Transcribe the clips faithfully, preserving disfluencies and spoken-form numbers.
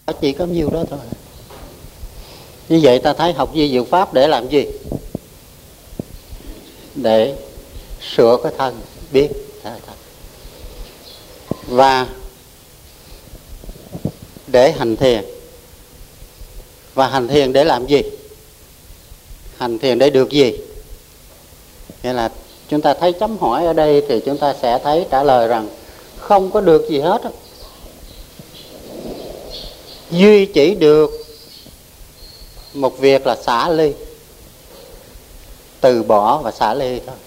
chỉ có nhiêu đó thôi. Như vậy ta thấy học vi diệu pháp để làm gì? Để sửa cái thân, biết thân. Và để hành thiền. Và hành thiền để làm gì? Hành thiền để được gì? Nghĩa là chúng ta thấy chấm hỏi ở đây thì chúng ta sẽ thấy trả lời rằng không có được gì hết. Duy chỉ được một việc là xả ly, từ bỏ và xả ly thôi.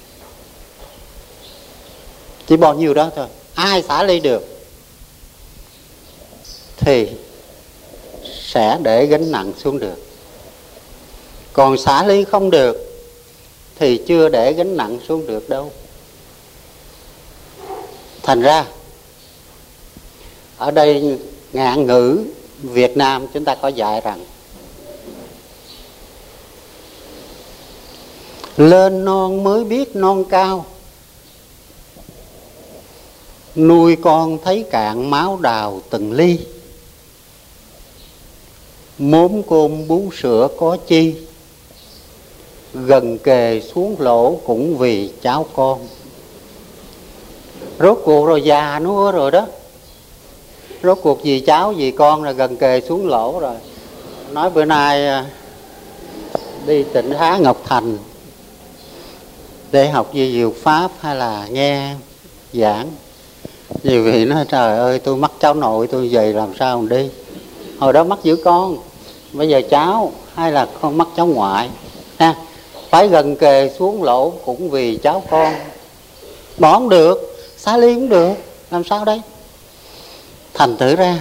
Chỉ bao nhiêu đó thôi. Ai xả ly được thì sẽ để gánh nặng xuống được. Còn xả ly không được thì chưa để gánh nặng xuống được đâu. Thành ra ở đây ngạn ngữ Việt Nam chúng ta có dạy rằng lên non mới biết non cao, nuôi con thấy cạn máu đào từng ly. Mốm cơm bú sữa có chi, gần kề xuống lỗ cũng vì cháu con. Rốt cuộc rồi già nữa rồi đó. Rốt cuộc vì cháu vì con là gần kề xuống lỗ rồi. Nói bữa nay đi Tịnh Xá Ngọc Thành để học vi diệu pháp hay là nghe giảng, nhiều vị nói trời ơi tôi mắc cháu nội tôi về làm sao mà đi. Hồi đó mắc giữ con, bây giờ cháu hay là con mắc cháu ngoại ha, phải gần kề xuống lỗ cũng vì cháu con. Bỏ không được, xá ly cũng được, làm sao đây? Thành thử ra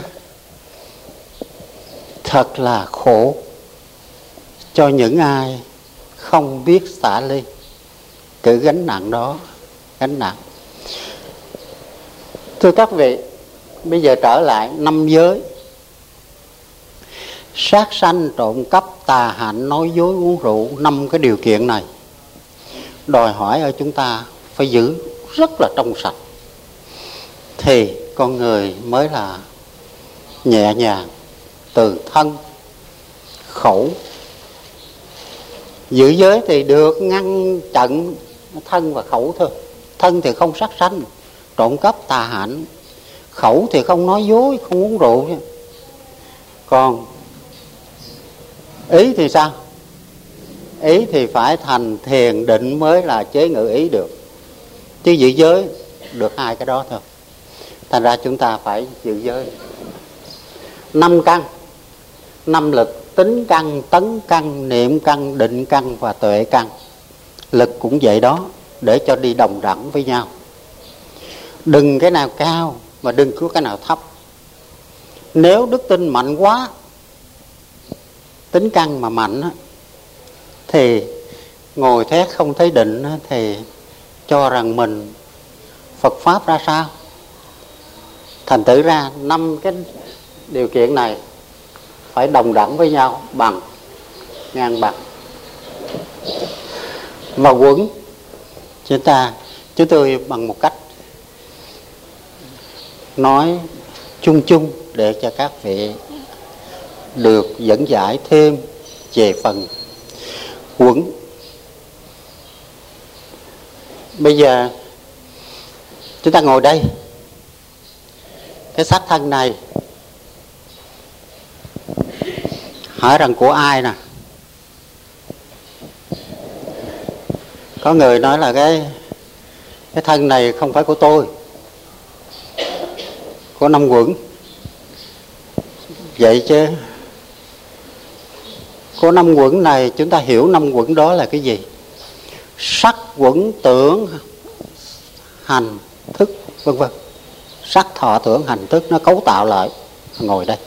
thật là khổ cho những ai không biết xả ly, cứ gánh nặng đó, gánh nặng. Thưa các vị, bây giờ trở lại năm giới: sát sanh, trộm cắp, tà hạnh, nói dối, uống rượu. Năm cái điều kiện này đòi hỏi ở chúng ta phải giữ rất là trong sạch, thì con người mới là nhẹ nhàng từ thân, khẩu. Giữ giới thì được ngăn chặn thân và khẩu thôi. Thân thì không sát sanh, trộm cắp, tà hạnh. Khẩu thì không nói dối, không uống rượu. Còn ý thì sao? Ý thì phải thành thiền định mới là chế ngự ý được. Chứ giữ giới được hai cái đó thôi. Thành ra chúng ta phải giữ giới. Năm căn, năm lực: tính căn, tấn căn, niệm căn, định căn và tuệ căn. Lực cũng vậy đó, để cho đi đồng đẳng với nhau. Đừng cái nào cao mà đừng có cái nào thấp. Nếu đức tin mạnh quá, tính căn mà mạnh á, thì ngồi thét không thấy định á, thì cho rằng mình Phật Pháp ra sao. Thành thử ra năm cái điều kiện này phải đồng đẳng với nhau, bằng, ngang bằng. Và quẩn chúng ta, chúng tôi bằng một cách nói chung chung để cho các vị được dẫn giải thêm về phần quẩn. Bây giờ chúng ta ngồi đây, cái xác thân này hỏi rằng của ai nè? Có người nói là cái cái thân này không phải của tôi, của năm quẩn. Vậy chứ của năm quẩn này chúng ta hiểu năm quẩn đó là cái gì? Sắc, quẩn, tưởng, hành, thức, vân vân. Sắc, thọ, tưởng, hành, thức nó cấu tạo lại ngồi đây.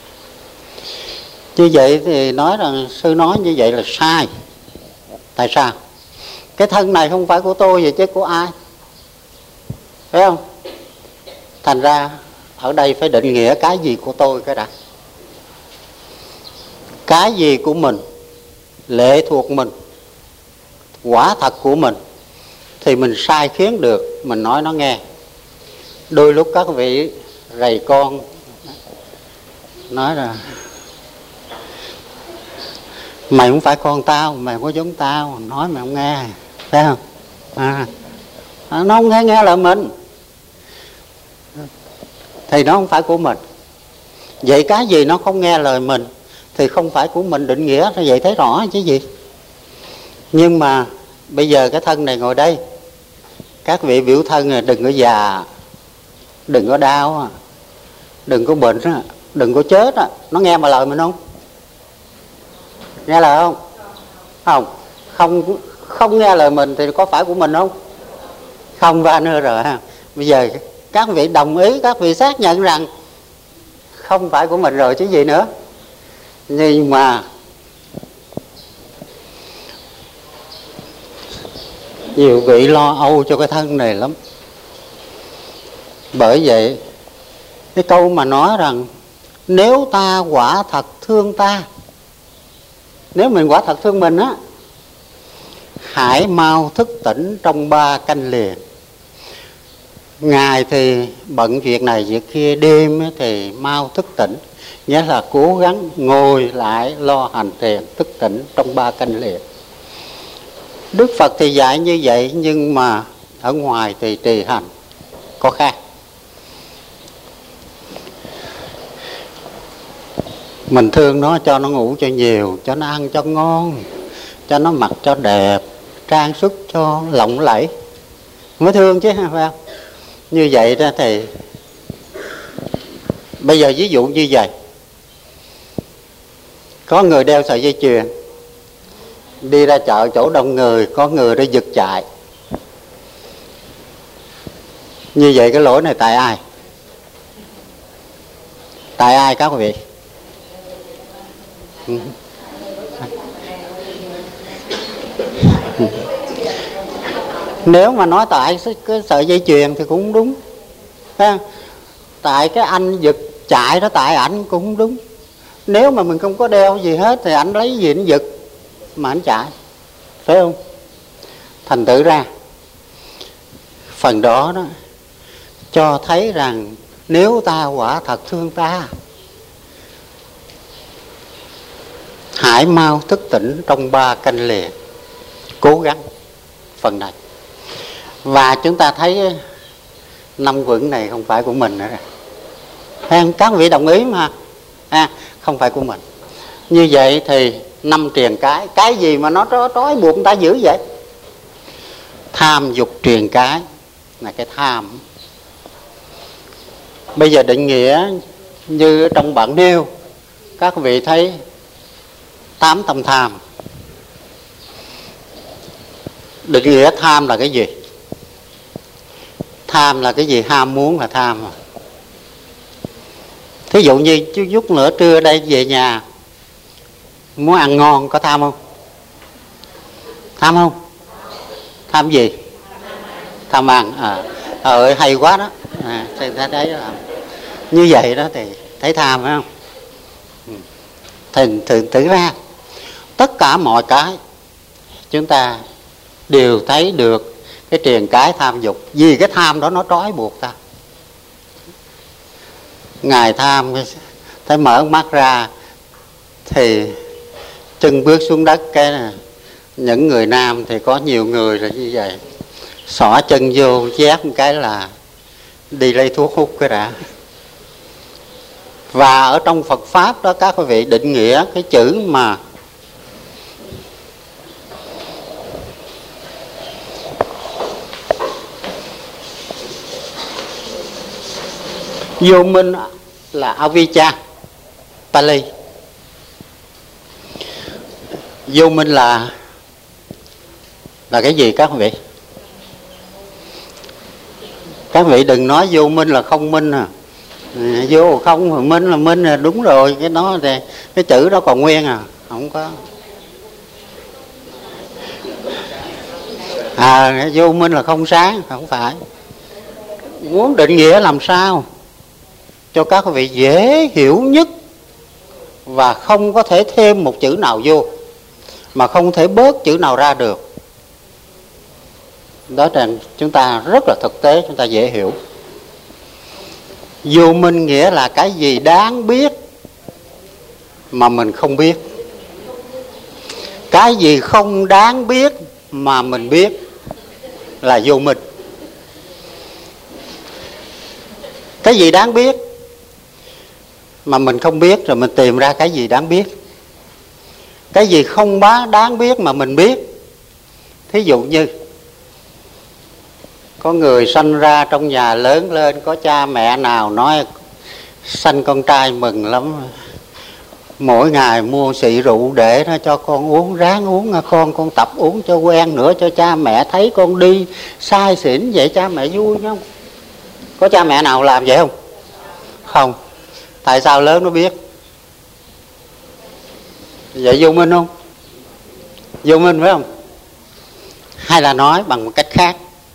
Như vậy thì nói rằng sư nói như vậy là sai. Tại sao? Cái thân này không phải của tôi vậy chứ của ai? Phải không? Thành ra ở đây phải định nghĩa cái gì của tôi cái đã. Cái gì của mình, lệ thuộc mình, quả thật của mình, thì mình sai khiến được, mình nói nó nghe. Đôi lúc các vị rầy con nói là mày không phải con tao, mày không có giống tao, nói mày không nghe, thấy không? À, nó không nghe nghe lời mình thì nó không phải của mình. Vậy cái gì nó không nghe lời mình thì không phải của mình, định nghĩa như vậy thấy rõ chứ gì. Nhưng mà bây giờ cái thân này ngồi đây, các vị biểu thân này đừng có già, đừng có đau, đừng có bệnh, đừng có chết. Nó nghe mà lời mình không? Nghe lời không? Không. Không không nghe lời mình thì có phải của mình không? Không va nữa rồi ha. Bây giờ các vị đồng ý, các vị xác nhận rằng không phải của mình rồi chứ gì nữa. Nhưng mà nhiều vị lo âu cho cái thân này lắm. Bởi vậy cái câu mà nói rằng nếu ta quả thật thương ta, nếu mình quả thật thương mình á, hãy mau thức tỉnh trong ba canh liền. Ngày thì bận việc này việc kia, đêm thì mau thức tỉnh, nghĩa là cố gắng ngồi lại lo hành thiền thức tỉnh trong ba canh liền. Đức Phật thì dạy như vậy, nhưng mà ở ngoài thì trì hành có khác. Mình thương nó, cho nó ngủ cho nhiều, cho nó ăn cho ngon, cho nó mặc cho đẹp, trang sức cho lộng lẫy mới thương chứ, phải không? Như vậy đó thì bây giờ ví dụ như vậy, có người đeo sợi dây chuyền đi ra chợ chỗ đông người, có người đã giật chạy. Như vậy cái lỗi này tại ai? Tại ai các quý vị? Nếu mà nói tại cái sợi dây chuyền thì cũng đúng, phải không? Tại cái anh giật chạy đó, tại ảnh cũng đúng. Nếu mà mình không có đeo gì hết thì ảnh lấy gì ảnh giật mà ảnh chạy, phải không? Thành thử ra phần đó đó cho thấy rằng nếu ta quả thật thương ta, hãy mau thức tỉnh trong ba canh liền, cố gắng phần này. Và chúng ta thấy năm quyển này không phải của mình nữa rồi, thấy không? Các vị đồng ý mà, à, không phải của mình. Như vậy thì năm triền cái, cái gì mà nó trói buộc người ta dữ vậy? Tham dục triền cái là cái tham. Bây giờ định nghĩa như trong bản nêu, các vị thấy tám tâm tham. Định nghĩa tham là cái gì? Tham là cái gì? Ham muốn là tham. Thí dụ như chút nữa trưa đây về nhà muốn ăn ngon, có tham không? Tham không? Tham gì? Tham ăn. À, ờ, hay quá đó. À, thấy đấy đó. Như vậy đó thì thấy tham phải không? Thì thử, thử ra tất cả mọi cái chúng ta đều thấy được cái triền cái tham dục, vì cái tham đó nó trói buộc ta. Ngài tham thấy mở mắt ra thì chân bước xuống đất, cái này những người nam thì có nhiều người là như vậy, xỏ chân vô dép một cái là đi lấy thuốc hút cái đã. Và ở trong Phật Pháp đó các quý vị định nghĩa cái chữ mà vô minh là avijja Pali. Vô minh là là cái gì các vị? Các vị đừng nói vô minh là không minh à. Vô không mà minh là minh là đúng rồi, cái đó thì cái chữ đó còn nguyên à, không có. À, vô minh là không sáng, không phải. Muốn định nghĩa làm sao cho các vị dễ hiểu nhất và không có thể thêm một chữ nào vô, mà không thể bớt chữ nào ra được. Đó là chúng ta rất là thực tế, chúng ta dễ hiểu. Vô minh nghĩa là cái gì đáng biết mà mình không biết? Cái gì không đáng biết mà mình biết là vô minh. Cái gì đáng biết mà mình không biết, rồi mình tìm ra cái gì đáng biết. Cái gì không bá đáng biết mà mình biết. Thí dụ như có người sanh ra trong nhà lớn lên, có cha mẹ nào nói sanh con trai mừng lắm, mỗi ngày mua xị rượu để nó cho con uống, ráng uống nha con, con tập uống cho quen nữa, cho cha mẹ thấy con đi sai xỉn vậy cha mẹ vui không? Có cha mẹ nào làm vậy không? Không. Tại sao lớn nó biết? Vậy vô minh không? Vô minh phải không? Hay là nói bằng một cách khác,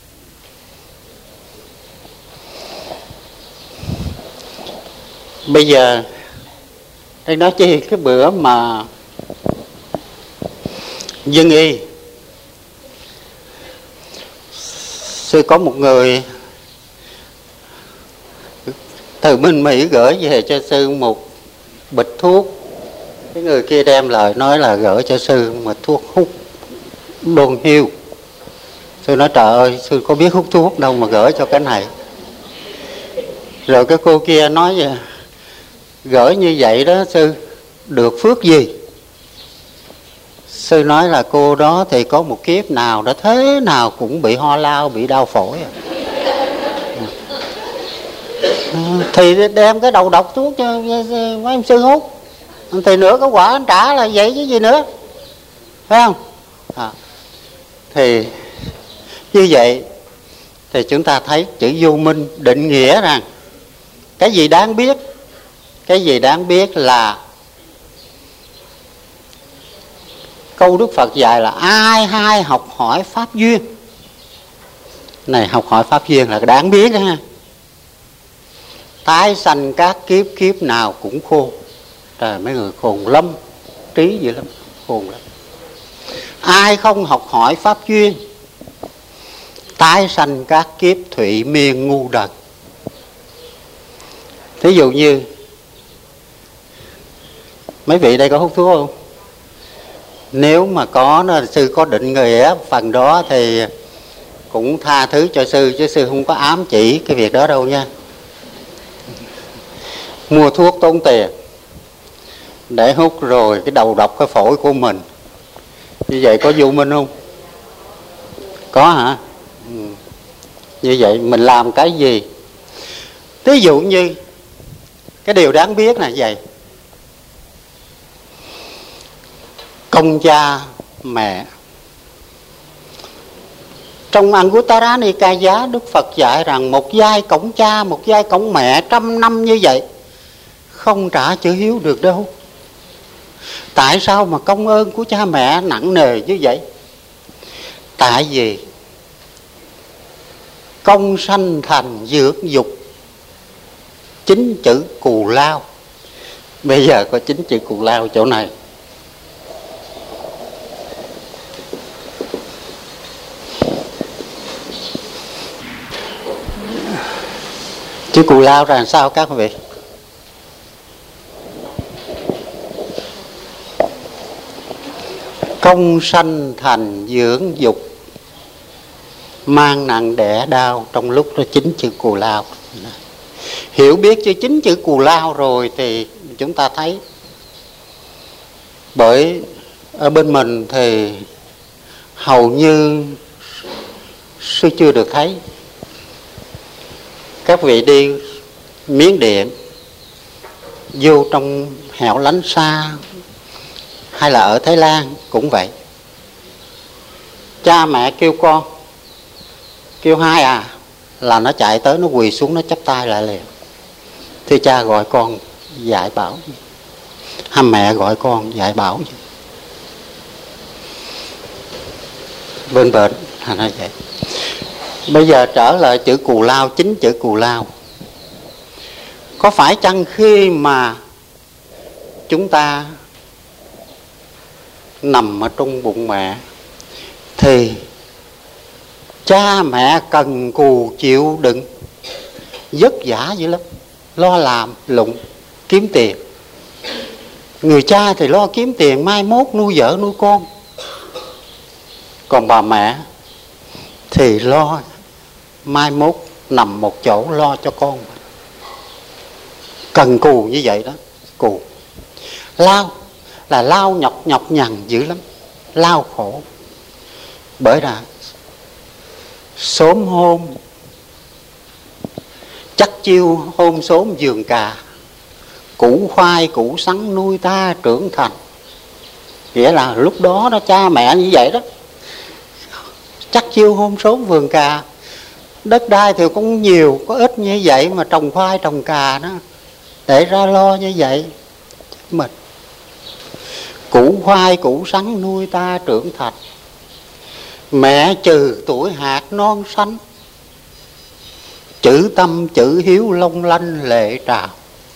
bây giờ đây nói chi cái bữa mà dân y, sư có một người từ bên Mỹ gửi về cho sư một bịch thuốc. Cái người kia đem lời nói là gửi cho sư một thuốc hút đôn hiu. Sư nói trời ơi, sư có biết hút thuốc đâu mà gửi cho cái này. Rồi cái cô kia nói vậy, gửi như vậy đó sư được phước gì? Sư nói là cô đó thì có một kiếp nào đó thế nào cũng bị ho lao, bị đau phổi à. Thì đem cái đầu độc thuốc cho mấy em sư hút, thì nửa cái quả anh trả là vậy chứ gì nữa, phải không? À, thì như vậy thì chúng ta thấy chữ vô minh định nghĩa rằng cái gì đáng biết. Cái gì đáng biết là câu Đức Phật dạy là ai hay học hỏi pháp duyên. Này, học hỏi pháp duyên là đáng biết đó ha. Tái sanh các kiếp, kiếp nào cũng khôn. Trời, mấy người khôn lắm, trí dữ lắm, khôn lắm. Ai không học hỏi pháp duyên, tái sanh các kiếp thụy miên ngu đần. Thí dụ như mấy vị đây có hút thuốc không? Nếu mà có, nó sư có định nghĩa phần đó thì cũng tha thứ cho sư, chứ sư không có ám chỉ cái việc đó đâu nha. Mua thuốc tốn tiền để hút rồi cái đầu độc cái phổi của mình, như vậy có vô minh không? Có hả? Ừ. Như vậy mình làm cái gì? Ví dụ như cái điều đáng biết là vậy. Công cha mẹ. Trong Anguttara Nikaya, Đức Phật dạy rằng một giai cổng cha, một giai cổng mẹ, trăm năm như vậy không trả chữ hiếu được đâu. Tại sao mà công ơn của cha mẹ nặng nề như vậy? Tại vì công sanh thành dưỡng dục chính chữ cù lao. Bây giờ có chính chữ cù lao chỗ này. Chữ cù lao ra làm sao các quý vị? Công sanh thành dưỡng dục, mang nặng đẻ đau, trong lúc đó chính chữ cù lao. Hiểu biết chữ chính chữ cù lao rồi thì chúng ta thấy, bởi ở bên mình thì hầu như sư chưa được thấy. Các vị đi Miến Điện, vô trong hẻo lánh xa, hay là ở Thái Lan cũng vậy. Cha mẹ kêu con, kêu hai à, là nó chạy tới, nó quỳ xuống, nó chắp tay lại liền. Thưa cha gọi con dạy bảo, hay mẹ gọi con dạy bảo. Bên bền là nó vậy. Bây giờ trở lại chữ cù lao, chính chữ cù lao. Có phải chăng khi mà chúng ta nằm ở trong bụng mẹ thì cha mẹ cần cù chịu đựng, vất vả dữ lắm, lo làm lụng kiếm tiền, Người cha thì lo kiếm tiền mai mốt nuôi vợ nuôi con, còn bà mẹ thì lo mai mốt nằm một chỗ lo cho con. Cần cù như vậy đó. Cù lao là lao nhọc nhọc nhằn dữ lắm, lao khổ. Bởi là sớm hôm chắc chiêu hôm sớm giường cà, củ khoai củ sắn nuôi ta trưởng thành. Nghĩa là lúc đó đó cha mẹ như vậy đó, chắc chiêu hôm sớm vườn cà. Đất đai thì cũng nhiều, có ít như vậy mà trồng khoai trồng cà đó, để ra lo như vậy mình. Củ khoai củ sắn nuôi ta trưởng thành, mẹ trừ tuổi hạt non xanh, chữ tâm chữ hiếu long lanh lệ trào.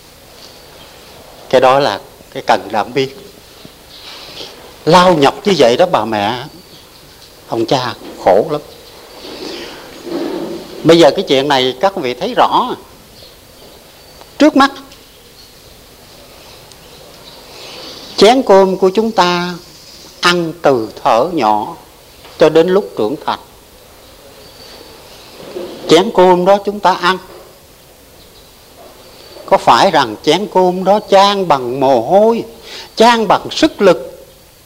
Cái đó là cái cần đảm biết. Lao nhọc như vậy đó bà mẹ ông cha khổ lắm. Bây giờ cái chuyện này các vị thấy rõ trước mắt. Chén cơm của chúng ta ăn từ thở nhỏ cho đến lúc trưởng thành. Chén cơm đó chúng ta ăn, có phải rằng chén cơm đó chan bằng mồ hôi, chan bằng sức lực,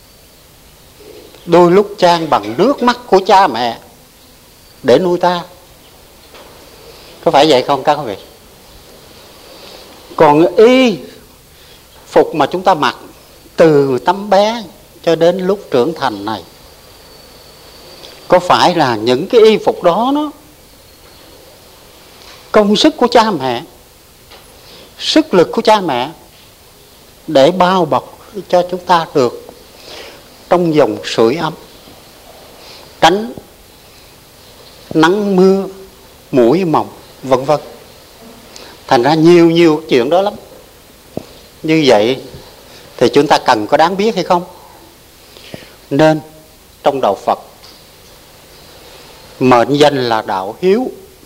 đôi lúc chan bằng nước mắt của cha mẹ để nuôi ta? Có phải vậy không các vị? Còn y phục mà chúng ta mặc từ tấm bé cho đến lúc trưởng thành này, có phải là những cái y phục đó nó công sức của cha mẹ, sức lực của cha mẹ để bao bọc cho chúng ta được trong dòng sưởi ấm, tránh nắng mưa muỗi mồng vân vân. Thành ra nhiều nhiều chuyện đó lắm. Như vậy thì chúng ta cần có đáng biết hay không? Nên trong đạo Phật mệnh danh là đạo hiếu.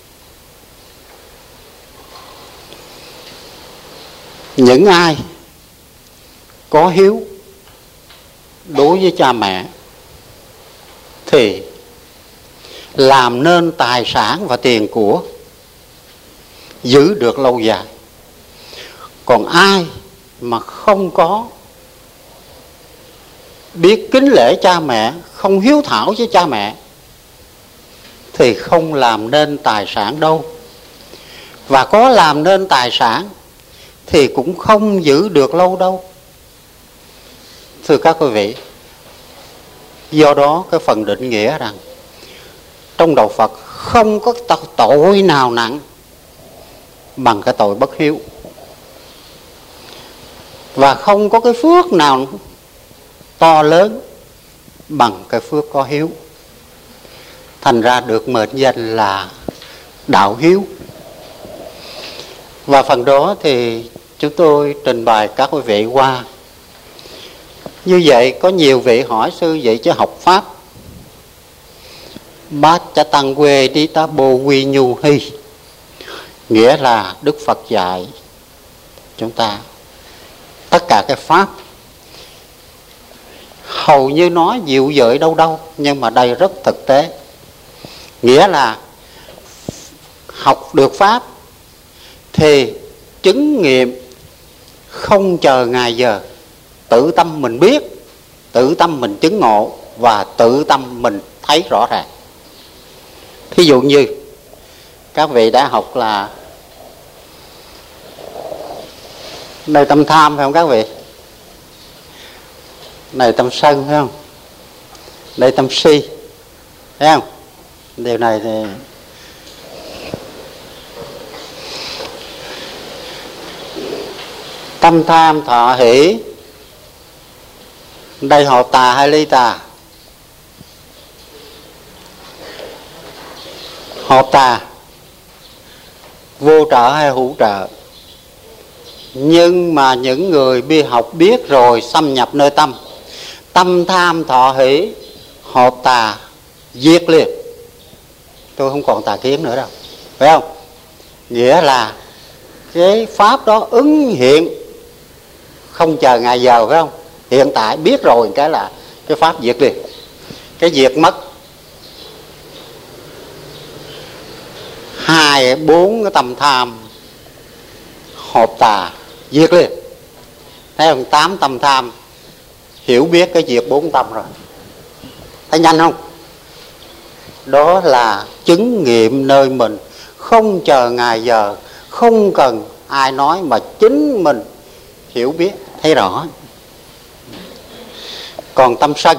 Những ai có hiếu đối với cha mẹ thì làm nên tài sản và tiền của, giữ được lâu dài. Còn ai mà không có biết kính lễ cha mẹ, không hiếu thảo với cha mẹ thì không làm nên tài sản đâu. Và có làm nên tài sản thì cũng không giữ được lâu đâu. Thưa các quý vị, do đó cái phần định nghĩa rằng trong đạo Phật không có tội nào nặng bằng cái tội bất hiếu, và không có cái phước nào to lớn bằng cái phước có hiếu. Thành ra được mệnh danh là đạo hiếu. Và phần đó thì chúng tôi trình bày các quý vị qua. Như vậy có nhiều vị hỏi sư vậy chứ học Pháp bát cha tăng quê đi ta bồ quy nhu hy, nghĩa là Đức Phật dạy chúng ta tất cả cái Pháp hầu như nói dịu dợi đâu đâu, nhưng mà đây rất thực tế. Nghĩa là học được Pháp thì chứng nghiệm không chờ ngày giờ, tự tâm mình biết, tự tâm mình chứng ngộ và tự tâm mình thấy rõ ràng. Thí dụ như các vị đã học là nơi tâm tham phải không các vị? Này tâm sân phải không? Đây tâm si, thấy không? Điều này thì tâm tham thọ hỷ, đây hợp tà hay ly tà? Hợp tà, vô trợ hay hữu trợ? Nhưng mà những người bi học biết rồi xâm nhập nơi tâm, tâm tham thọ hỷ hợp tà diệt liền. Tôi không còn tà kiến nữa đâu, phải không? Nghĩa là cái Pháp đó ứng hiện không chờ ngày giờ, phải không? Hiện tại biết rồi cái là cái pháp diệt liền. Cái diệt mất hai bốn cái tâm tham hộp tà, diệt liền. Thấy không? Tám tâm tham hiểu biết cái diệt bốn tâm rồi. Thấy nhanh không? Đó là chứng nghiệm nơi mình, không chờ ngày giờ, không cần ai nói mà chính mình hiểu biết, thấy rõ. Còn tâm sân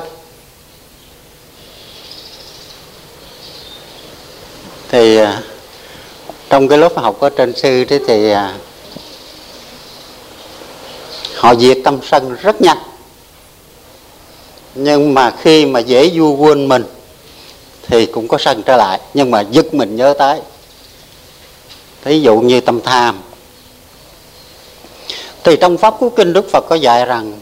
thì trong cái lớp học ở trên sư thế thì họ diệt tâm sân rất nhanh, nhưng mà khi mà dễ vui quên mình thì cũng có sân trở lại, nhưng mà giật mình nhớ tới. Thí dụ như tâm tham thì trong Pháp Cú Kinh Đức Phật có dạy rằng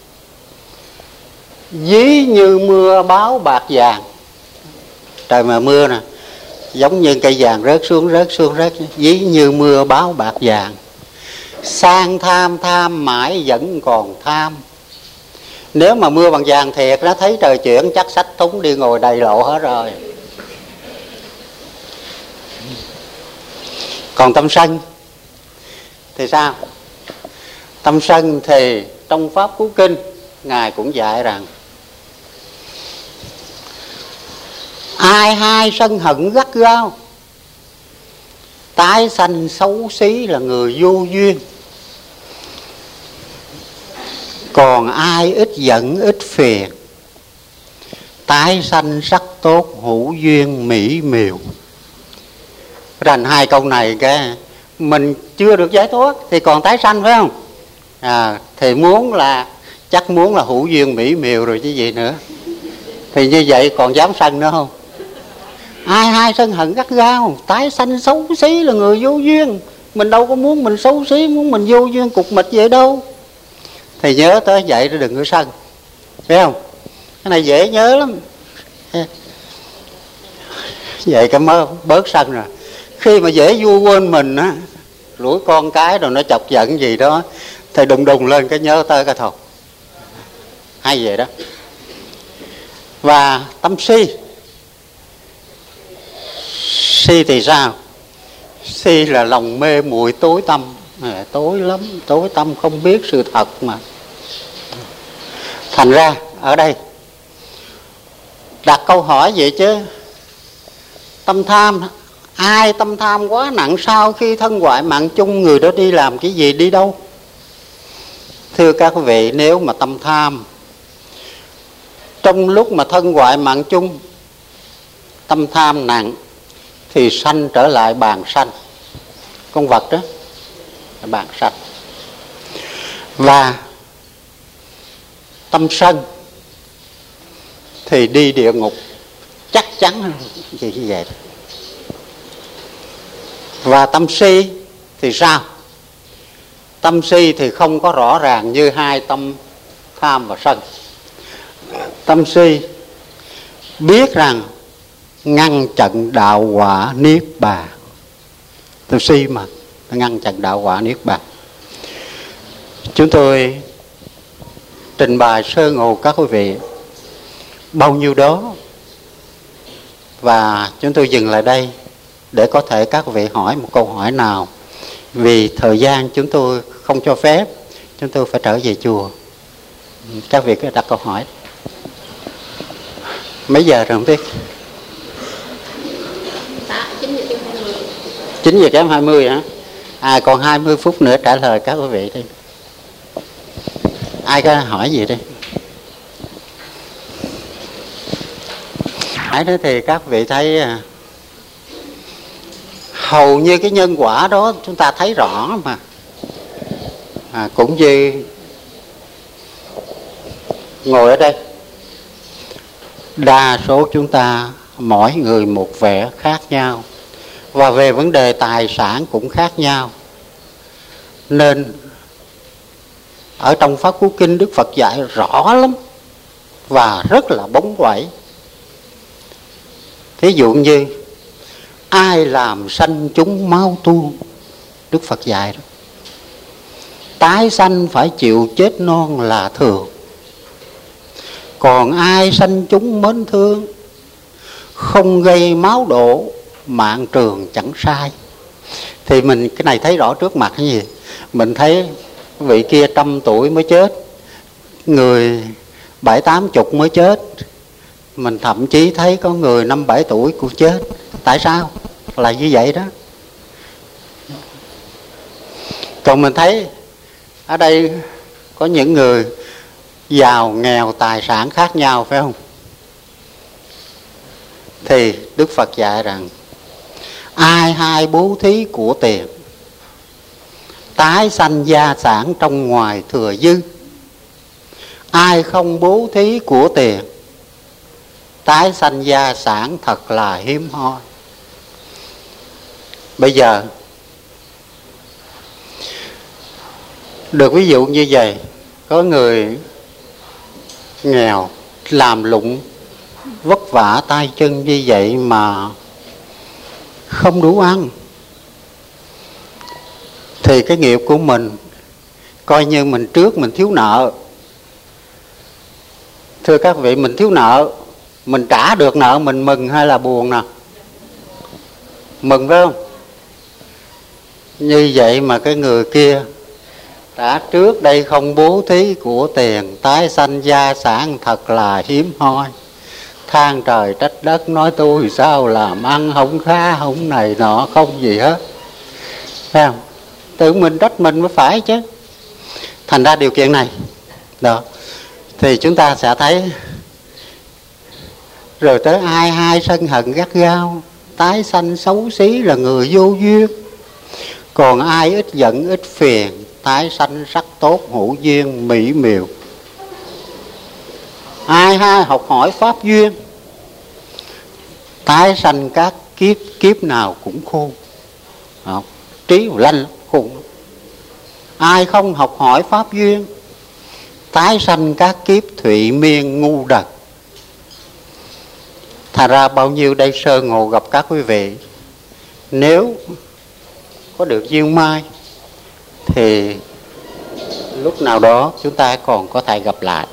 ví như mưa báo bạc vàng. Trời mà mưa nè, giống như cây vàng rớt xuống rớt xuống rớt, ví như mưa báo bạc vàng. Sang tham tham mãi vẫn còn tham. Nếu mà mưa bằng vàng thiệt, nó thấy trời chuyển chắc xách thúng đi ngồi đầy lộ hết rồi. Còn tâm sân thì sao? Tâm sân thì trong Pháp Cú Kinh Ngài cũng dạy rằng ai hai sân hận gắt gao, tái sanh xấu xí là người vô duyên. Còn ai ít giận ít phiền, tái sanh sắc tốt hữu duyên mỹ miều. Thành hai câu này cái mình chưa được giải thoát thì còn tái sanh, phải không? À, thì muốn là chắc muốn là hữu duyên mỹ miều rồi chứ gì nữa. Thì như vậy còn dám sân nữa không? Ai hai sân hận gắt gao, tái sanh xấu xí là người vô duyên. Mình đâu có muốn mình xấu xí, muốn mình vô duyên cục mịch vậy đâu. Thì nhớ tới vậy để đừng có sân, phải không? Cái này dễ nhớ lắm. Vậy cái mơ bớt sân rồi. Khi mà dễ vui quên mình á, lũi con cái rồi nó chọc giận gì đó thì đùng đùng lên cái nhớ tới cái thôi. Hay vậy đó. Và tâm si, si thì sao? Si là lòng mê muội tối tâm. À, tối lắm, tối tâm không biết sự thật mà. Thành ra ở đây đặt câu hỏi vậy chứ, tâm tham, ai tâm tham quá nặng sau khi thân hoại mạng chung, người đó đi làm cái gì, đi đâu? Thưa các vị, nếu mà tâm tham trong lúc mà thân hoại mạng chung, tâm tham nặng thì sanh trở lại bàn sanh, con vật đó, bàn sanh. Và tâm sân thì đi địa ngục chắc chắn như vậy. Và tâm si thì sao? Tâm si thì không có rõ ràng như hai tâm tham và sân. Tâm si biết rằng ngăn chặn đạo quả niết bàn. Tâm si mà ngăn chặn đạo quả niết bàn. Chúng tôi trình bày sơ ngộ các quý vị bao nhiêu đó, và chúng tôi dừng lại đây để có thể các vị hỏi một câu hỏi nào. Vì thời gian chúng tôi không cho phép, chúng tôi phải trở về chùa. Các vị cứ đặt câu hỏi. Mấy giờ rồi không biết? chín giờ kém hai mươi hả? À, còn hai mươi phút nữa trả lời các quý vị đi. Ai có hỏi gì đi? Hỏi đó thì các vị thấy hầu như cái nhân quả đó chúng ta thấy rõ mà. À, cũng như ngồi ở đây, đa số chúng ta mỗi người một vẻ khác nhau, và về vấn đề tài sản cũng khác nhau. Nên ở trong Pháp Cú Kinh Đức Phật dạy rõ lắm và rất là bóng bẩy. Thí dụ như ai làm sanh chúng máu tuôn, Đức Phật dạy đó. tái sanh phải chịu chết non là thường. Còn ai sanh chúng mến thương, không gây máu đổ, mạng trường chẳng sai. Thì mình cái này thấy rõ trước mặt cái gì? Mình thấy vị kia trăm tuổi mới chết, người bảy tám chục mới chết, mình thậm chí thấy có người năm bảy tuổi cũng chết. Tại sao? Là như vậy đó. Còn mình thấy ở đây có những người giàu nghèo tài sản khác nhau, phải không? Thì Đức Phật dạy rằng ai hai bố thí của tiền, tái sanh gia sản trong ngoài thừa dư. Ai không bố thí của tiền, tái sanh gia sản thật là hiếm hoi. Bây giờ được ví dụ như vậy, có người nghèo làm lụng vất vả tay chân như vậy mà không đủ ăn, thì cái nghiệp của mình coi như mình trước mình thiếu nợ. Thưa các vị, mình thiếu nợ, mình trả được nợ mình mừng hay là buồn nè? Mừng phải không? Như vậy mà cái người kia đã trước đây không bố thí của tiền, tái sanh gia sản thật là hiếm hoi. Than trời trách đất, nói tôi sao làm ăn không khá, không này nọ, không gì hết. Thấy không? Tự mình trách mình mới phải chứ. Thành ra điều kiện này đó, thì chúng ta sẽ thấy. Rồi tới ai hai sân hận gắt gao, tái sanh xấu xí là người vô duyên. Còn ai ít giận ít phiền, tái sanh sắc tốt hữu duyên mỹ miều. Ai hai học hỏi pháp duyên, tái sanh các kiếp, kiếp nào cũng khôn. Không? Trí lanh khôn. Ai không học hỏi pháp duyên, tái sanh các kiếp thụy miên ngu đần. Thành ra bao nhiêu đây sơ ngộ gặp các quý vị, nếu có được duyên mai thì lúc nào đó chúng ta còn có thể gặp lại.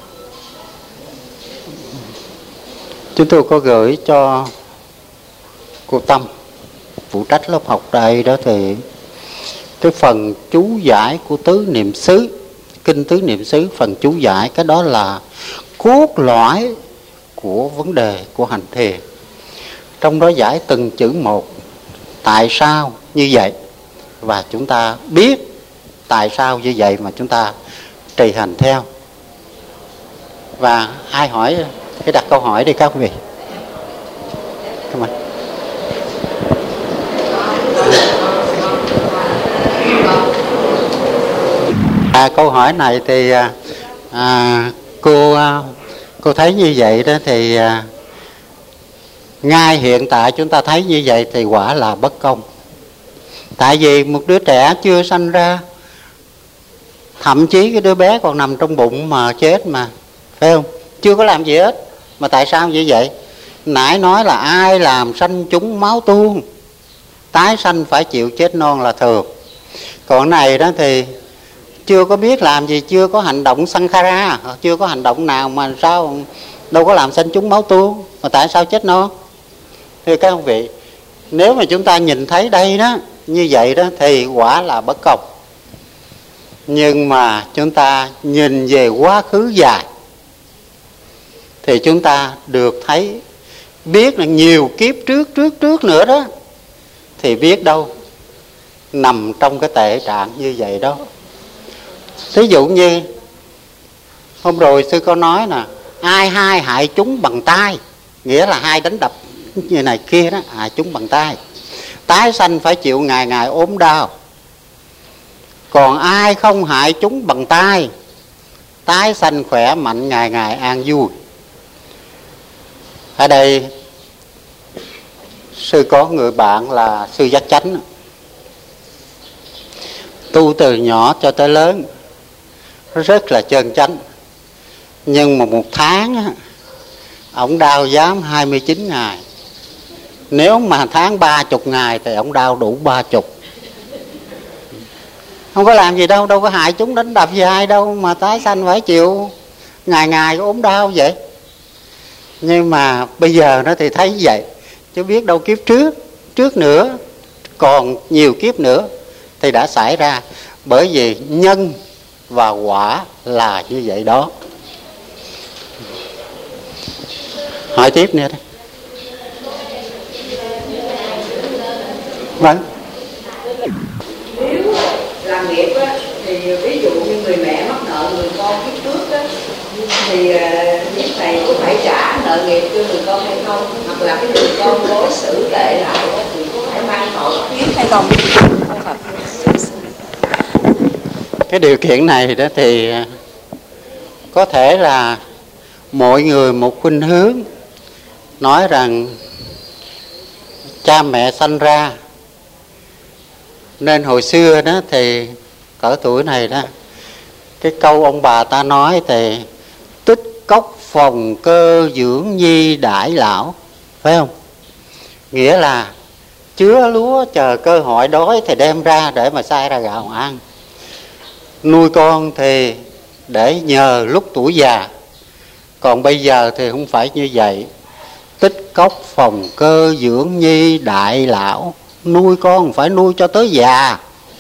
Chúng tôi có gửi cho cô Tâm phụ trách lớp học đây đó, thì cái phần chú giải của tứ niệm xứ, kinh tứ niệm xứ, phần chú giải, cái đó là cốt lõi của vấn đề của hành thiền. Trong đó giải từng chữ một, tại sao như vậy, và chúng ta biết tại sao như vậy mà chúng ta trì hành theo. Và ai hỏi cái đặt câu hỏi đi các vị. Cảm ơn. À, câu hỏi này thì à, cô cô thấy như vậy đó, thì à, ngay hiện tại chúng ta thấy như vậy thì quả là bất công. Tại vì một đứa trẻ chưa sanh ra, thậm chí cái đứa bé còn nằm trong bụng mà chết mà, phải không? Chưa có làm gì hết. Mà tại sao như vậy? Nãy nói là ai làm sanh chúng máu tuôn, tái sanh phải chịu chết non là thường. Còn này đó thì chưa có biết làm gì, chưa có hành động sankhara, chưa có hành động nào mà sao đâu có làm sanh chúng máu tuôn, mà tại sao chết non? Thưa các ông vị, nếu mà chúng ta nhìn thấy đây đó, như vậy đó thì quả là bất công. Nhưng mà chúng ta nhìn về quá khứ dài thì chúng ta được thấy, biết là nhiều kiếp trước trước trước nữa đó, thì biết đâu nằm trong cái tệ trạng như vậy đó. Thí dụ như hôm rồi sư có nói nè, ai hai hại chúng bằng tay, nghĩa là hai đánh đập như này kia đó, hại chúng bằng tay, tái sanh phải chịu ngày ngày ốm đau. Còn ai không hại chúng bằng tay, tái sanh khỏe mạnh ngày ngày an vui. Ở đây sư có người bạn là sư Giác Chánh, tu từ nhỏ cho tới lớn rất là chân chánh. Nhưng mà một tháng á, ổng đau giám hai mươi chín ngày. Nếu mà tháng ba chục ngày thì ổng đau đủ ba chục. không có làm gì đâu, đâu có hại chúng đánh đập gì ai đâu mà tái sanh phải chịu ngày ngày ốm đau vậy. Nhưng mà bây giờ nó thì thấy vậy, chứ biết đâu kiếp trước trước nữa còn nhiều kiếp nữa thì đã xảy ra. Bởi vì nhân và quả là như vậy đó. Hỏi tiếp nữa đây. Vâng. Nếu làm nghiệp á, thì ví dụ như người mẹ mắc nợ người con kiếp trước á, thì kiếp này có phải trả nợ nghiệp cho người con hay không? Hoặc là cái người con đối xử tệ lại á, thì có phải mang tội kiếp hay không? Cái điều kiện này đó thì có thể là mọi người một khuynh hướng nói rằng cha mẹ sanh ra nên hồi xưa đó thì cỡ tuổi này đó, cái câu ông bà ta nói thì tích cốc phòng cơ dưỡng nhi đãi lão, phải không? Nghĩa là chứa lúa chờ cơ hội đói thì đem ra để mà xay ra gạo ăn, nuôi con thì để nhờ lúc tuổi già. Còn bây giờ thì không phải như vậy. Tích cốc phòng cơ dưỡng nhi đại lão, nuôi con phải nuôi cho tới già.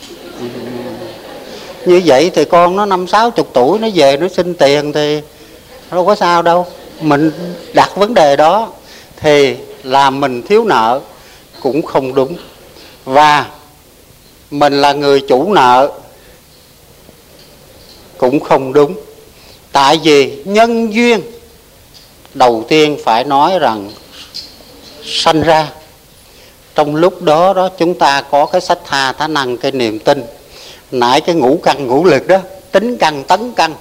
Như vậy thì con nó năm sáu chục tuổi nó về nó xin tiền thì đâu có sao đâu. Mình đặt vấn đề đó thì làm mình thiếu nợ cũng không đúng. Và mình là người chủ nợ cũng không đúng. Tại vì nhân duyên đầu tiên phải nói rằng sanh ra, trong lúc đó đó chúng ta có cái sách tha thá năng, cái niềm tin, nãy cái ngũ căn ngũ lực đó, tính căn tấn căn,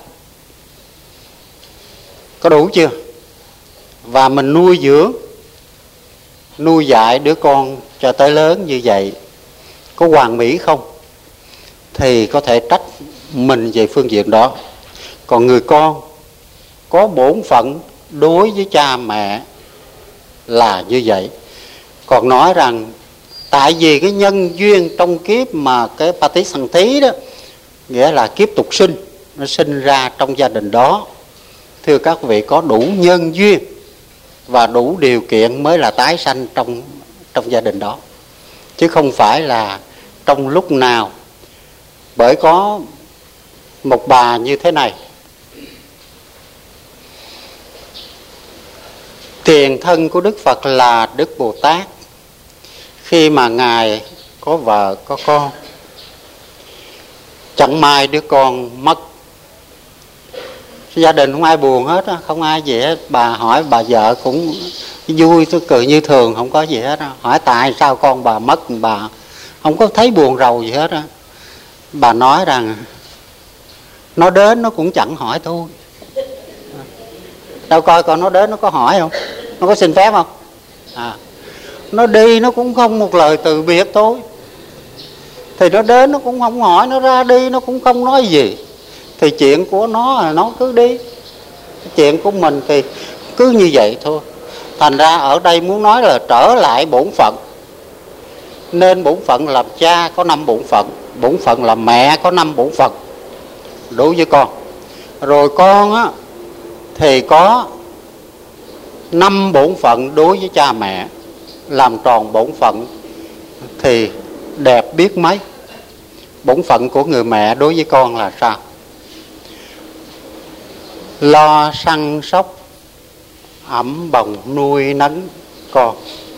có đủ chưa? Và mình nuôi dưỡng, nuôi dạy đứa con cho tới lớn như vậy, có hoàn mỹ không? Thì có thể trách mình về phương diện đó. Còn người con có bổn phận đối với cha mẹ là như vậy. Còn nói rằng tại vì cái nhân duyên trong kiếp mà cái Patishanthi đó, nghĩa là kiếp tục sinh, nó sinh ra trong gia đình đó. Thưa các vị, có đủ nhân duyên và đủ điều kiện mới là tái sanh trong, trong gia đình đó, chứ không phải là trong lúc nào. Bởi có một bà như thế này, tiền thân của Đức Phật là Đức Bồ Tát. Khi mà Ngài có vợ có con, chẳng may đứa con mất, gia đình không ai buồn hết, không ai gì hết. Bà hỏi bà vợ cũng vui, tôi cười như thường, không có gì hết. Hỏi tại sao con bà mất, bà không có thấy buồn rầu gì hết. Bà nói rằng nó đến nó cũng chẳng hỏi tôi. Đâu coi coi nó đến nó có hỏi không, nó có xin phép không? À, nó đi nó cũng không một lời từ biệt tôi. Thì nó đến nó cũng không hỏi, nó ra đi nó cũng không nói gì. Thì chuyện của nó là nó cứ đi, chuyện của mình thì cứ như vậy thôi. Thành ra ở đây muốn nói là trở lại bổn phận. Nên bổn phận làm cha có năm bổn phận, bổn phận làm mẹ có năm bổn phận đối với con. Rồi con á thì có năm bổn phận đối với cha mẹ. Làm tròn bổn phận thì đẹp biết mấy. Bổn phận của người mẹ đối với con là sao? Lo săn sóc, ẵm bồng nuôi nấng con,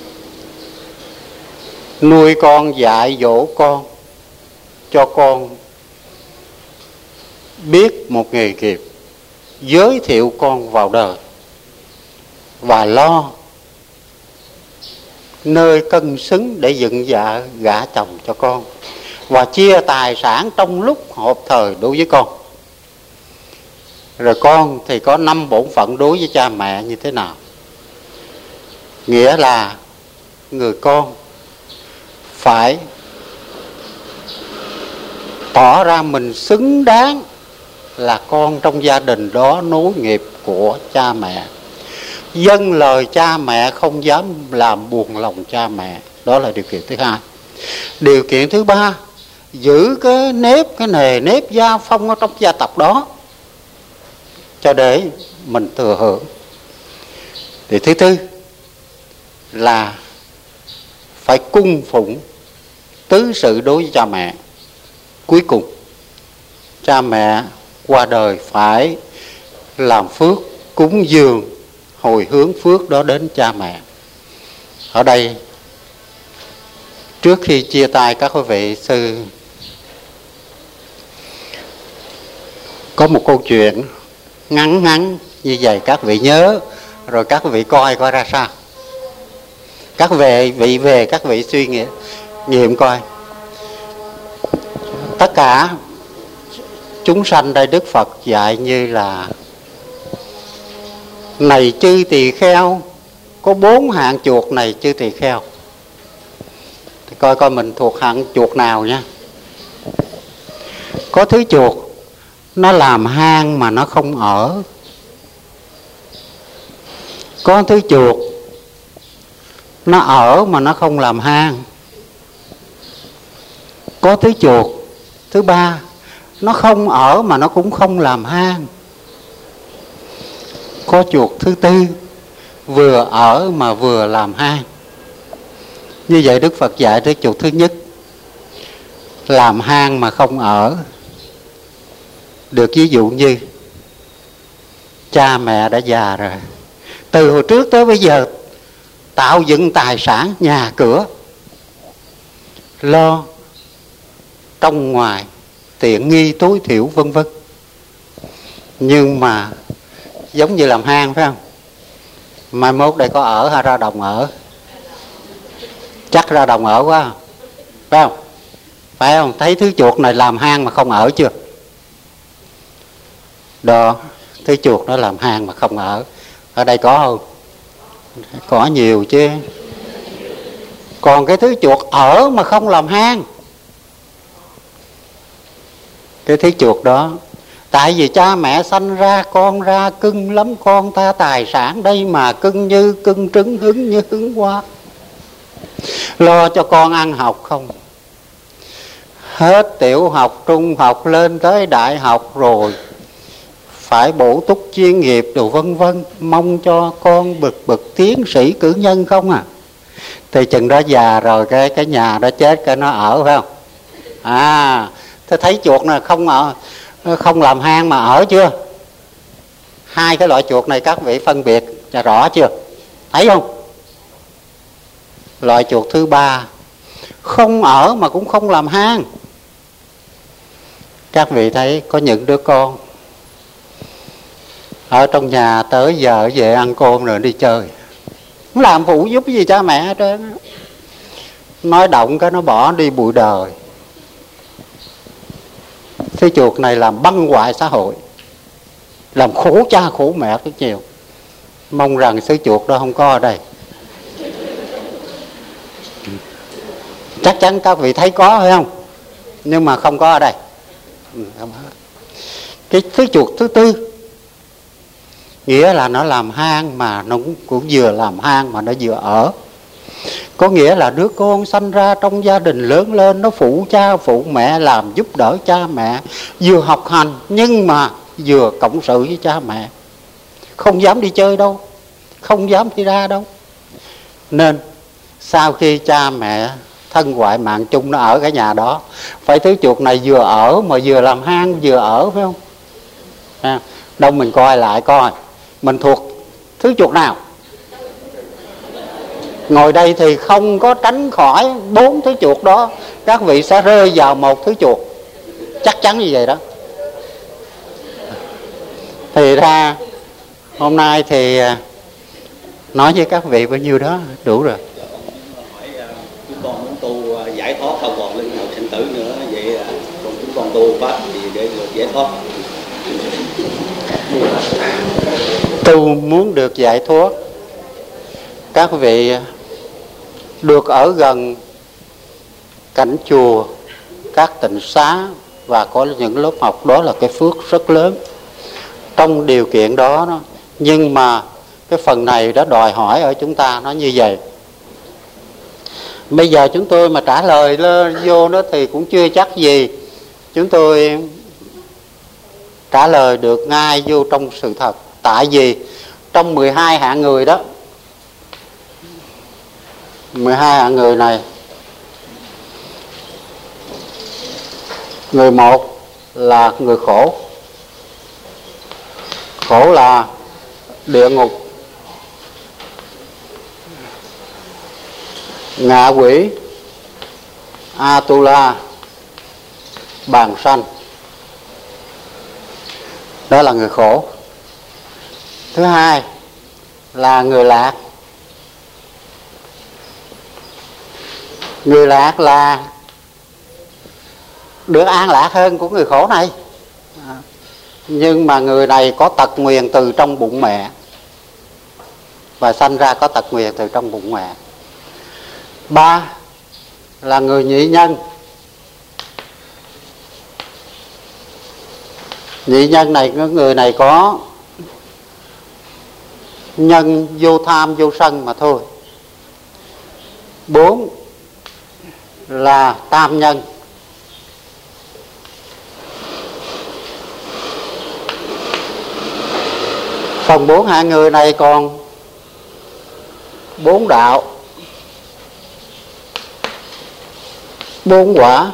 nuôi con dạy dỗ con, cho con biết một nghề nghiệp, giới thiệu con vào đời, và lo nơi cân xứng để dựng dạ gả chồng cho con, và chia tài sản trong lúc hợp thời đối với con. Rồi con thì có năm bổn phận đối với cha mẹ như thế nào? Nghĩa là người con phải tỏ ra mình xứng đáng là con trong gia đình đó, nối nghiệp của cha mẹ. Dâng lời cha mẹ, không dám làm buồn lòng cha mẹ. Đó là điều kiện thứ hai. Điều kiện thứ ba giữ cái nếp, cái nề nếp gia phong ở trong gia tộc đó cho để mình thừa hưởng. Thì thứ tư là phải cung phụng tứ sự đối với cha mẹ. Cuối cùng cha mẹ qua đời phải làm phước cúng dường hồi hướng phước đó đến cha mẹ. Ở đây trước khi chia tay các quý vị sư có một câu chuyện ngắn ngắn như vậy, các vị nhớ rồi các vị coi coi ra sao. Các vị vị về các vị suy nghĩ nghiệm coi. Tất cả chúng sanh đây Đức Phật dạy như là: này chư tỳ kheo, có bốn hạng chuột này chư tỳ kheo. Thì coi coi mình thuộc hạng chuột nào nha. Có thứ chuột nó làm hang mà nó không ở. Có thứ chuột nó ở mà nó không làm hang. Có thứ chuột thứ ba, nó không ở mà nó cũng không làm hang. Có chuột thứ tư, vừa ở mà vừa làm hang. Như vậy Đức Phật dạy tới chuột thứ nhất, làm hang mà không ở. Được ví dụ như cha mẹ đã già rồi, từ hồi trước tới bây giờ tạo dựng tài sản, nhà cửa, lo trong ngoài, tiện nghi tối thiểu vân vân. Nhưng mà giống như làm hang phải không? Mai mốt đây có ở hay ra đồng ở? Chắc ra đồng ở quá, phải không? Phải không? Thấy thứ chuột này làm hang mà không ở chưa? Đó, thứ chuột nó làm hang mà không ở. Ở đây có không? Có nhiều chứ. Còn cái thứ chuột ở mà không làm hang, cái thứ chuột đó, tại vì cha mẹ sanh ra con ra cưng lắm, con ta tài sản đây mà cưng như cưng trứng, hứng như hứng hoa, lo cho con ăn học không. Hết tiểu học, trung học lên tới đại học rồi phải bổ túc chuyên nghiệp đồ vân vân, mong cho con bực bực tiến sĩ cử nhân không à. Thì chừng đó già rồi cái cái nhà đó chết cái nó ở phải không? À, thế thấy chuột này không ở, không làm hang mà ở chưa? Hai cái loại chuột này các vị phân biệt cho rõ chưa? Thấy không? Loại chuột thứ ba, không ở mà cũng không làm hang. Các vị thấy có những đứa con ở trong nhà tới giờ về ăn cơm rồi đi chơi, không làm phụ giúp gì cha mẹ hết trơn. Nói động cái nó bỏ đi bụi đời. Cái chuột này làm băng hoại xã hội, làm khổ cha khổ mẹ rất nhiều. Mong rằng sứ chuột đó không có ở đây. Chắc chắn các vị thấy có phải không? Nhưng mà không có ở đây. Cái thứ chuột thứ tư, nghĩa là nó làm hang mà nó cũng, cũng vừa làm hang mà nó vừa ở. Có nghĩa là đứa con sanh ra trong gia đình lớn lên, nó phụ cha phụ mẹ, làm giúp đỡ cha mẹ, vừa học hành nhưng mà vừa cộng sự với cha mẹ, không dám đi chơi đâu, không dám đi ra đâu. Nên sau khi cha mẹ thân ngoại mạng chung nó ở cái nhà đó, phải thứ chuột này vừa ở mà vừa làm hang vừa ở phải không? À, đâu mình coi lại coi mình thuộc thứ chuột nào. Ngồi đây thì không có tránh khỏi bốn thứ chuột đó, các vị sẽ rơi vào một thứ chuột, chắc chắn như vậy đó. Thì ra hôm nay thì nói với các vị bao nhiêu đó đủ rồi. Hỏi chúng con muốn tu giải thoát không còn luân hồi sinh tử nữa, vậy còn chúng con tu pháp gì để được giải thoát? Tu muốn được giải thoát, các vị được ở gần cảnh chùa, các tịnh xá và có những lớp học, đó là cái phước rất lớn. Trong điều kiện đó, đó nhưng mà cái phần này đã đòi hỏi ở chúng ta nó như vậy. Bây giờ chúng tôi mà trả lời vô đó thì cũng chưa chắc gì chúng tôi trả lời được ngay vô trong sự thật. Tại vì trong mười hai hạng người đó, mười hai hạng người này, người một là người khổ. Khổ là địa ngục, ngạ quỷ, Atula, bàng sanh. Đó là người khổ. Thứ hai là người lạc. Người lạc là được an lạc hơn của người khổ này, nhưng mà người này có tật nguyền từ trong bụng mẹ, và sanh ra có tật nguyền từ trong bụng mẹ. Ba là người nhị nhân. Nhị nhân này, người này có nhân vô tham vô sân mà thôi. Bốn là tam nhân. Phần bốn hạng người này còn bốn đạo, bốn quả.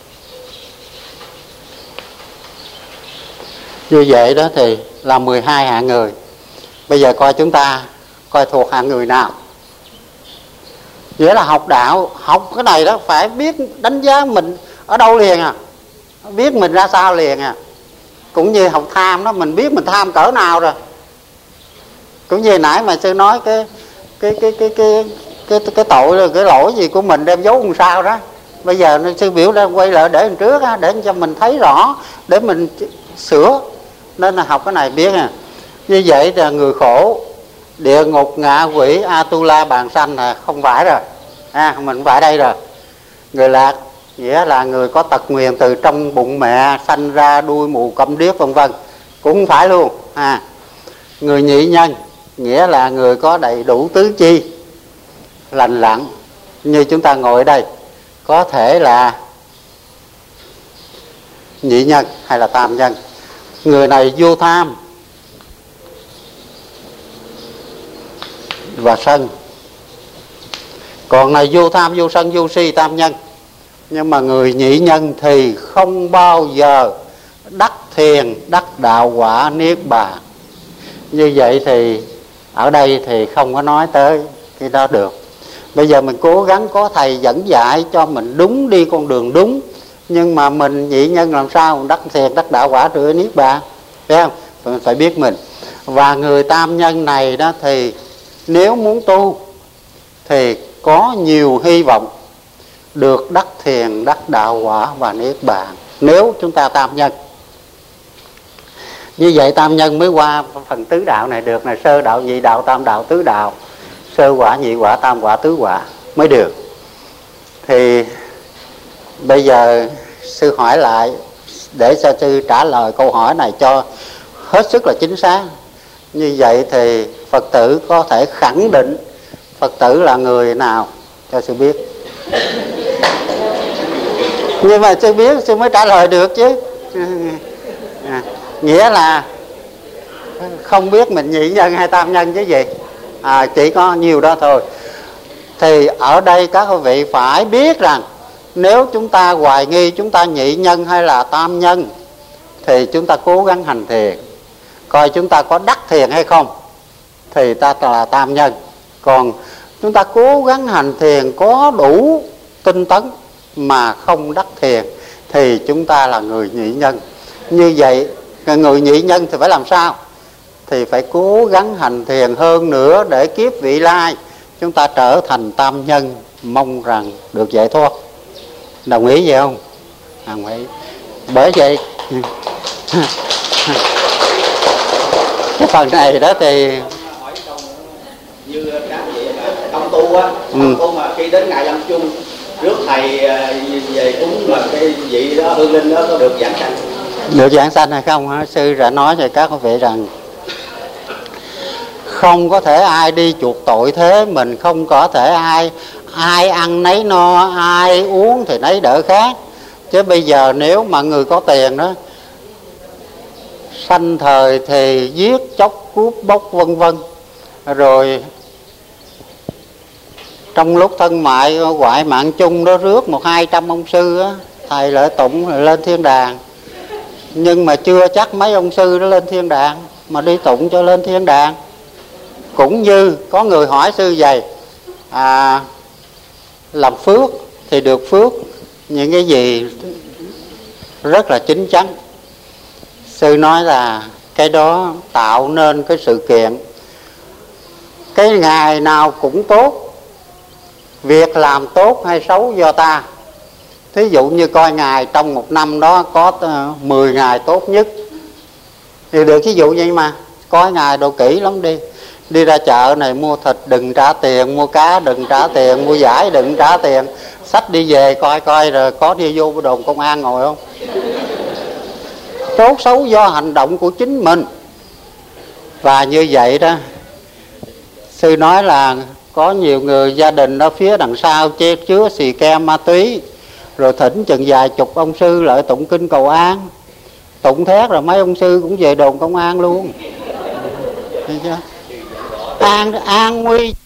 Như vậy đó thì là mười hai hạng người. Bây giờ coi chúng ta coi thuộc hạng người nào. Nghĩa là học đạo, học cái này đó phải biết đánh giá mình ở đâu liền à, biết mình ra sao liền à. Cũng như học tham đó, mình biết mình tham cỡ nào rồi. Cũng như nãy mà sư nói cái cái cái cái cái cái cái, cái tội cái lỗi gì của mình đem giấu làm sao đó. Bây giờ sư biểu ra quay lại để lần trước á, để cho mình thấy rõ, để mình sửa. Nên là học cái này biết à. Như vậy là người khổ, địa ngục, ngạ quỷ, Atula, bàng sanh là không phải rồi à, mình không phải đây rồi. Người lạc nghĩa là người có tật nguyền từ trong bụng mẹ, sanh ra đuôi mù câm điếc vân vân, cũng không phải luôn à. Người nhị nhân nghĩa là người có đầy đủ tứ chi lành lặn, như chúng ta ngồi ở đây, có thể là nhị nhân hay là tam nhân. Người này vô tham và sân. Còn này vô tham, vô sân, vô si, tam nhân. Nhưng mà người nhị nhân thì không bao giờ đắc thiền, đắc đạo quả niết bàn. Như vậy thì ở đây thì không có nói tới cái đó được. Bây giờ mình cố gắng có thầy dẫn dạy cho mình đúng, đi con đường đúng. Nhưng mà mình nhị nhân làm sao đắc thiền, đắc đạo quả trở niết bàn, phải không? Mình phải biết mình. Và người tam nhân này đó thì nếu muốn tu thì có nhiều hy vọng được đắc thiền, đắc đạo quả và niết bàn, nếu chúng ta tam nhân. Như vậy tam nhân mới qua phần tứ đạo này được này, sơ đạo, nhị đạo, tam đạo, tứ đạo, sơ quả, nhị quả, tam quả, tứ quả mới được. Thì bây giờ sư hỏi lại để cho sư trả lời câu hỏi này cho hết sức là chính xác. Như vậy thì Phật tử có thể khẳng định Phật tử là người nào cho sư biết. Nhưng mà sư biết sư mới trả lời được chứ à, nghĩa là không biết mình nhị nhân hay tam nhân chứ gì à, chỉ có nhiều đó thôi. Thì ở đây các quý vị phải biết rằng nếu chúng ta hoài nghi chúng ta nhị nhân hay là tam nhân thì chúng ta cố gắng hành thiền, coi chúng ta có đắc thiền hay không thì ta là tam nhân. Còn chúng ta cố gắng hành thiền có đủ tinh tấn mà không đắc thiền thì chúng ta là người nhị nhân. Như vậy người nhị nhân thì phải làm sao? Thì phải cố gắng hành thiền hơn nữa để kiếp vị lai chúng ta trở thành tam nhân, mong rằng được giải thoát. Đồng ý vậy không? Đồng ý. Bởi vậy cái phần này đó thì như các vị công tu á, công tu mà khi đến ngày lâm chung rước thầy về cúng là cái vị đó, hương linh đó có được giảng sanh? Được giảng sanh hay không hả? Sư đã nói cho các quý vị rằng không có thể ai đi chuộc tội thế mình, không có thể ai ai ăn nấy no, ai uống thì nấy đỡ khác. Chứ bây giờ nếu mà người có tiền đó, sanh thời thì giết chóc cướp bóc vân vân, rồi trong lúc thân mại hoại mạng chung đó rước một hai trăm ông sư á, thầy lại tụng lên thiên đàng. Nhưng mà chưa chắc mấy ông sư đó lên thiên đàng, mà đi tụng cho lên thiên đàng. Cũng như có người hỏi sư vậy, à, làm phước thì được phước những cái gì rất là chín chắn. Sư nói là cái đó tạo nên cái sự kiện, cái ngày nào cũng tốt, việc làm tốt hay xấu do ta. Thí dụ như coi ngày trong một năm đó có mười ngày tốt nhất thì được, thí dụ vậy mà coi ngày đồ kỹ lắm đi. Đi ra chợ này mua thịt đừng trả tiền, mua cá đừng trả tiền, mua vải đừng trả tiền. Xách đi về coi coi rồi có đi vô đồn công an ngồi không. Tốt xấu do hành động của chính mình. Và như vậy đó, sư nói là có nhiều người gia đình ở phía đằng sau che chứa xì ke ma túy, rồi thỉnh chừng vài chục ông sư lại tụng kinh cầu an. Tụng thét rồi mấy ông sư cũng về đồn công an luôn. Thấy chưa? An, an nguy